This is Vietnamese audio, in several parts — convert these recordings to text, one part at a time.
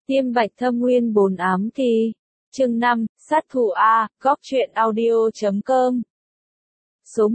Tiêm bạch thâm nguyên 4 ám kỳ. Chương 5, sát thủ A, góc truyện audio.com. Số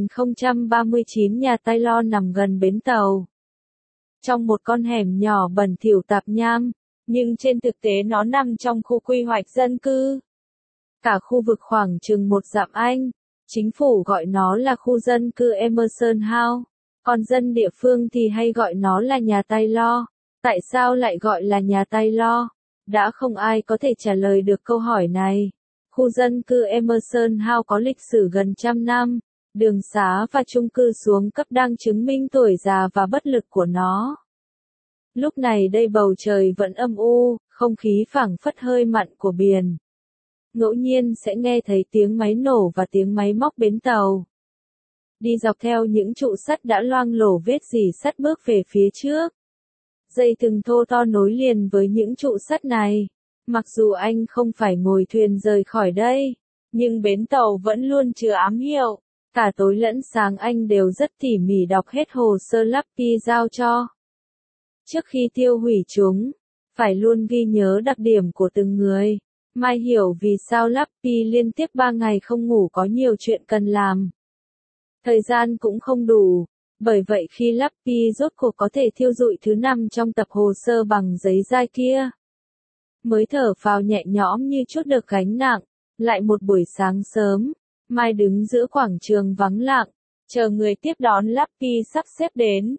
1039 nhà Taylor nằm gần bến tàu. Trong một con hẻm nhỏ bẩn thỉu tạp nham, nhưng trên thực tế nó nằm trong khu quy hoạch dân cư. Cả khu vực khoảng chừng 1 dặm Anh, chính phủ gọi nó là khu dân cư Emerson House, còn dân địa phương thì hay gọi nó là nhà Taylor. Tại sao lại gọi là nhà Taylor? Đã không ai có thể trả lời được câu hỏi này. Khu dân cư Emerson House có lịch sử gần 100 năm, đường xá và chung cư xuống cấp đang chứng minh tuổi già và bất lực của nó. Lúc này đây bầu trời vẫn âm u, không khí phảng phất hơi mặn của biển. Ngẫu nhiên sẽ nghe thấy tiếng máy nổ và tiếng máy móc bến tàu. Đi dọc theo những trụ sắt đã loang lổ vết rỉ sắt bước về phía trước. Dây thừng thô to nối liền với những trụ sắt này. Mặc dù anh không phải ngồi thuyền rời khỏi đây, nhưng bến tàu vẫn luôn chứa ám hiệu. Cả tối lẫn sáng anh đều rất tỉ mỉ đọc hết hồ sơ Lappy giao cho. Trước khi tiêu hủy chúng, phải luôn ghi nhớ đặc điểm của từng người. Mai hiểu vì sao Lappy liên tiếp 3 ngày không ngủ, có nhiều chuyện cần làm. Thời gian cũng không đủ. Bởi vậy khi Lappy rốt cuộc có thể thiêu dụi thứ 5 trong tập hồ sơ bằng giấy dai kia, mới thở phào nhẹ nhõm như trút được gánh nặng. Lại một buổi sáng sớm, Mai đứng giữa quảng trường vắng lặng, chờ người tiếp đón Lappy sắp xếp đến.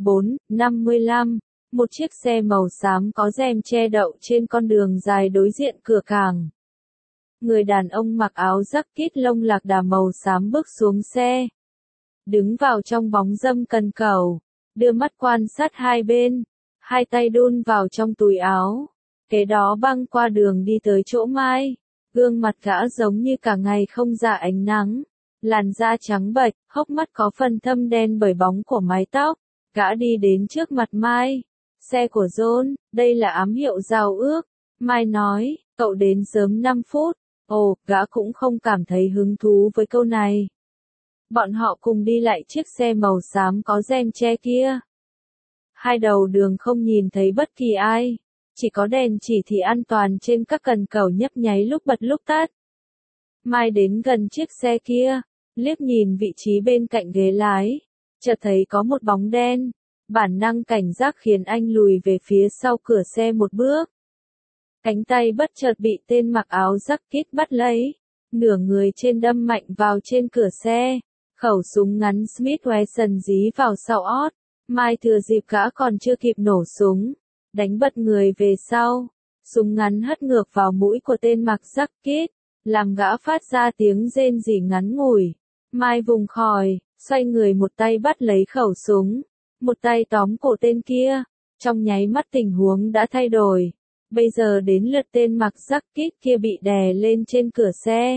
4:55, một chiếc xe màu xám có rèm che đậu trên con đường dài đối diện cửa cảng. Người đàn ông mặc áo jacket lông lạc đà màu xám bước xuống xe. Đứng vào trong bóng râm cần cẩu, đưa mắt quan sát hai bên, hai tay đun vào trong túi áo. Kế đó băng qua đường đi tới chỗ Mai, gương mặt gã giống như cả ngày không ra ánh nắng, làn da trắng bệch, hốc mắt có phần thâm đen bởi bóng của mái tóc. Gã đi đến trước mặt Mai. Xe của John, đây là ám hiệu giao ước. Mai nói, cậu đến sớm 5 phút. Ồ, gã cũng không cảm thấy hứng thú với câu này. Bọn họ cùng đi lại chiếc xe màu xám có rèm che kia. Hai đầu đường không nhìn thấy bất kỳ ai, chỉ có đèn chỉ thị an toàn trên các cần cẩu nhấp nháy lúc bật lúc tắt. Mai đến gần chiếc xe kia, liếc nhìn vị trí bên cạnh ghế lái, chợt thấy có một bóng đen. Bản năng cảnh giác khiến anh lùi về phía sau cửa xe một bước. Cánh tay bất chợt bị tên mặc áo jacket bắt lấy, nửa người trên đâm mạnh vào trên cửa xe. Khẩu súng ngắn Smith Wesson dí vào sau ót. Mai thừa dịp gã còn chưa kịp nổ súng, đánh bật người về sau. Súng ngắn hất ngược vào mũi của tên mặc jacket, làm gã phát ra tiếng rên rỉ ngắn ngủi. Mai vùng khỏi, xoay người một tay bắt lấy khẩu súng, một tay tóm cổ tên kia. Trong nháy mắt tình huống đã thay đổi. Bây giờ đến lượt tên mặc jacket kia bị đè lên trên cửa xe.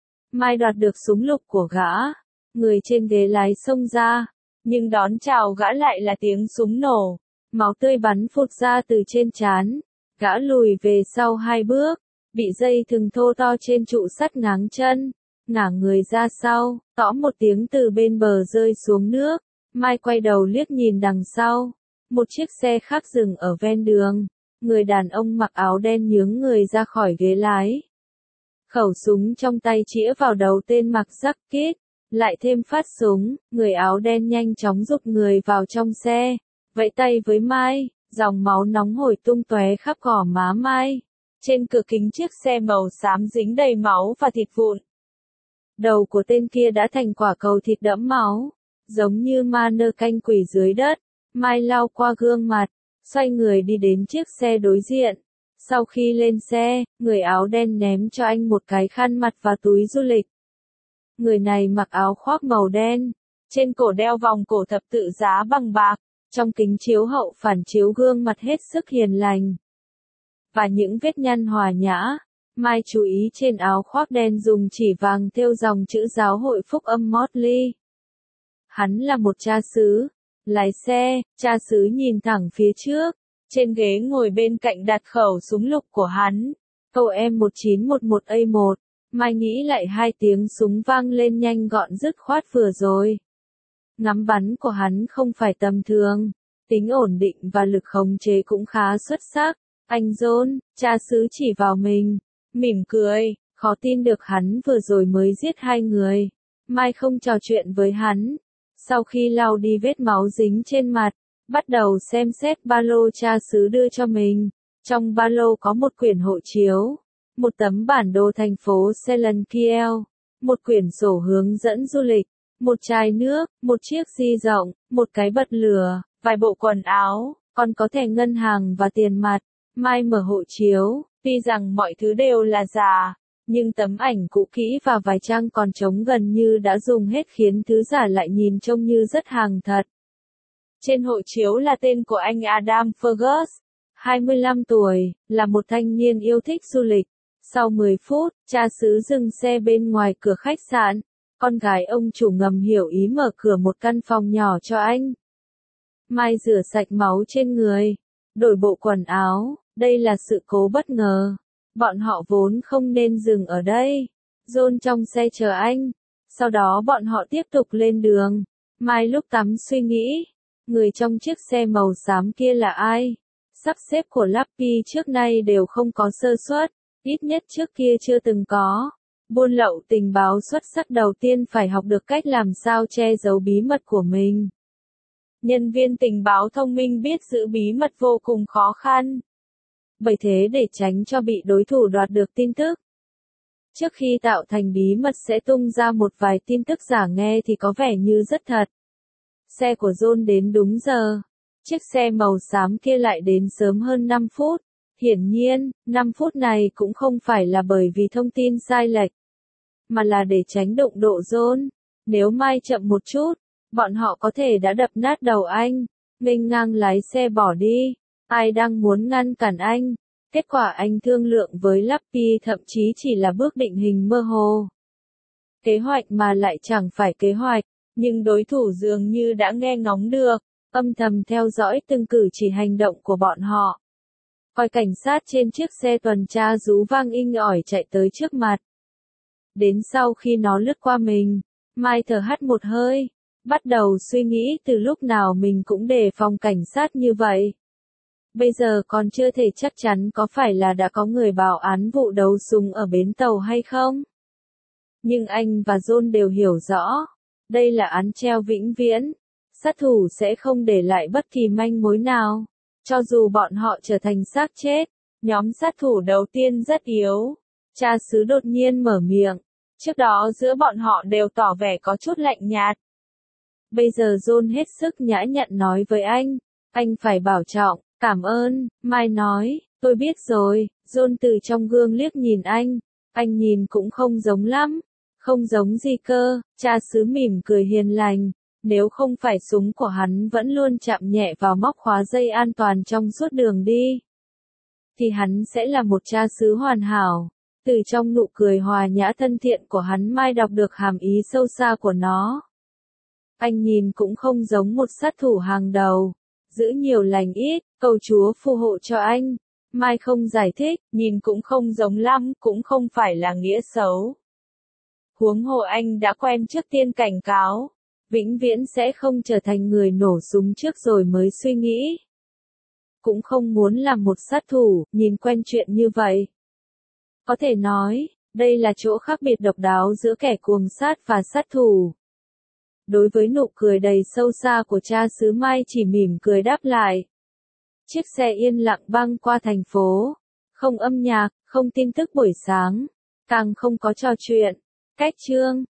Mai đoạt được súng lục của gã. Người trên ghế lái xông ra, nhưng đón chào gã lại là tiếng súng nổ. Máu tươi bắn phụt ra từ trên trán. Gã lùi về sau 2 bước, bị dây thừng thô to trên trụ sắt ngáng chân, ngả người ra sau, tõm một tiếng từ bên bờ rơi xuống nước. Mai quay đầu liếc nhìn đằng sau, một chiếc xe khác dừng ở ven đường. Người đàn ông mặc áo đen nhướng người ra khỏi ghế lái. Khẩu súng trong tay chĩa vào đầu tên mặc jacket, lại thêm phát súng. Người áo đen nhanh chóng giục người vào trong xe, vẫy tay với Mai, dòng máu nóng hổi tung tóe khắp gò má Mai. Trên cửa kính chiếc xe màu xám dính đầy máu và thịt vụn. Đầu của tên kia đã thành quả cầu thịt đẫm máu, giống như ma nơ canh quỷ dưới đất. Mai lau qua gương mặt, xoay người đi đến chiếc xe đối diện. Sau khi lên xe, người áo đen ném cho anh một cái khăn mặt và túi du lịch. Người này mặc áo khoác màu đen, trên cổ đeo vòng cổ thập tự giá bằng bạc, trong kính chiếu hậu phản chiếu gương mặt hết sức hiền lành và những vết nhăn hòa nhã. Mai chú ý trên áo khoác đen dùng chỉ vàng thêu dòng chữ Giáo hội Phúc âm Motley. Hắn là một cha xứ. Lái xe, cha xứ nhìn thẳng phía trước. Trên ghế ngồi bên cạnh đặt khẩu súng lục của hắn. Câu M1911A1. Mai nghĩ lại 2 tiếng súng vang lên nhanh gọn dứt khoát vừa rồi. Ngắm bắn của hắn không phải tầm thường. Tính ổn định và lực khống chế cũng khá xuất sắc. Anh John, cha xứ chỉ vào mình, mỉm cười, khó tin được hắn vừa rồi mới giết hai người. Mai không trò chuyện với hắn. Sau khi lau đi vết máu dính trên mặt, bắt đầu xem xét ba lô cha xứ đưa cho mình. Trong ba lô có một quyển hộ chiếu, một tấm bản đồ thành phố Selankiel, một quyển sổ hướng dẫn du lịch, một chai nước, một chiếc di rộng, một cái bật lửa, vài bộ quần áo, còn có thẻ ngân hàng và tiền mặt. Mai mở hộ chiếu, tuy rằng mọi thứ đều là giả, nhưng tấm ảnh cũ kỹ và vài trang còn trống gần như đã dùng hết khiến thứ giả lại nhìn trông như rất hàng thật. Trên hộ chiếu là tên của anh Adam Fergus, 25 tuổi, là một thanh niên yêu thích du lịch. Sau 10 phút, cha xứ dừng xe bên ngoài cửa khách sạn. Con gái ông chủ ngầm hiểu ý mở cửa một căn phòng nhỏ cho anh. Mai rửa sạch máu trên người, đổi bộ quần áo, đây là sự cố bất ngờ. Bọn họ vốn không nên dừng ở đây. John trong xe chờ anh. Sau đó bọn họ tiếp tục lên đường. Mai lúc tắm suy nghĩ, người trong chiếc xe màu xám kia là ai? Sắp xếp của Lappy trước nay đều không có sơ suất, ít nhất trước kia chưa từng có. Buôn lậu tình báo xuất sắc đầu tiên phải học được cách làm sao che giấu bí mật của mình. Nhân viên tình báo thông minh biết giữ bí mật vô cùng khó khăn. Bởi thế để tránh cho bị đối thủ đoạt được tin tức. Trước khi tạo thành bí mật sẽ tung ra một vài tin tức giả nghe thì có vẻ như rất thật. Xe của John đến đúng giờ. Chiếc xe màu xám kia lại đến sớm hơn 5 phút. Hiển nhiên, 5 phút này cũng không phải là bởi vì thông tin sai lệch, mà là để tránh đụng độ John. Nếu Mai chậm một chút, bọn họ có thể đã đập nát đầu anh. Nghênh ngang lái xe bỏ đi. Ai đang muốn ngăn cản anh? Kết quả anh thương lượng với Lappy thậm chí chỉ là bước định hình mơ hồ. Kế hoạch mà lại chẳng phải kế hoạch, nhưng đối thủ dường như đã nghe ngóng được, âm thầm theo dõi từng cử chỉ hành động của bọn họ. Coi cảnh sát trên chiếc xe tuần tra rú vang inh ỏi chạy tới trước mặt. Đến sau khi nó lướt qua mình, Mai thở hắt một hơi, bắt đầu suy nghĩ từ lúc nào mình cũng đề phòng cảnh sát như vậy. Bây giờ còn chưa thể chắc chắn có phải là đã có người báo án vụ đấu súng ở bến tàu hay không. Nhưng anh và John đều hiểu rõ, đây là án treo vĩnh viễn. Sát thủ sẽ không để lại bất kỳ manh mối nào. Cho dù bọn họ trở thành xác chết, nhóm sát thủ đầu tiên rất yếu. Cha xứ đột nhiên mở miệng. Trước đó giữa bọn họ đều tỏ vẻ có chút lạnh nhạt. Bây giờ John hết sức nhã nhặn nói với anh phải bảo trọng, cảm ơn, Mai nói, tôi biết rồi. John từ trong gương liếc nhìn anh nhìn cũng không giống lắm. Không giống gì cơ, cha xứ mỉm cười hiền lành. Nếu không phải súng của hắn vẫn luôn chạm nhẹ vào móc khóa dây an toàn trong suốt đường đi, thì hắn sẽ là một cha xứ hoàn hảo. Từ trong nụ cười hòa nhã thân thiện của hắn Mai đọc được hàm ý sâu xa của nó. Anh nhìn cũng không giống một sát thủ hàng đầu. Giữ nhiều lành ít, cầu Chúa phù hộ cho anh. Mai không giải thích, nhìn cũng không giống lắm, cũng không phải là nghĩa xấu. Huống hồ anh đã quen trước tiên cảnh cáo. Vĩnh viễn sẽ không trở thành người nổ súng trước rồi mới suy nghĩ. Cũng không muốn làm một sát thủ, nhìn quen chuyện như vậy. Có thể nói, đây là chỗ khác biệt độc đáo giữa kẻ cuồng sát và sát thủ. Đối với nụ cười đầy sâu xa của cha xứ Mai chỉ mỉm cười đáp lại. Chiếc xe yên lặng băng qua thành phố. Không âm nhạc, không tin tức buổi sáng. Càng không có trò chuyện. Cách chương.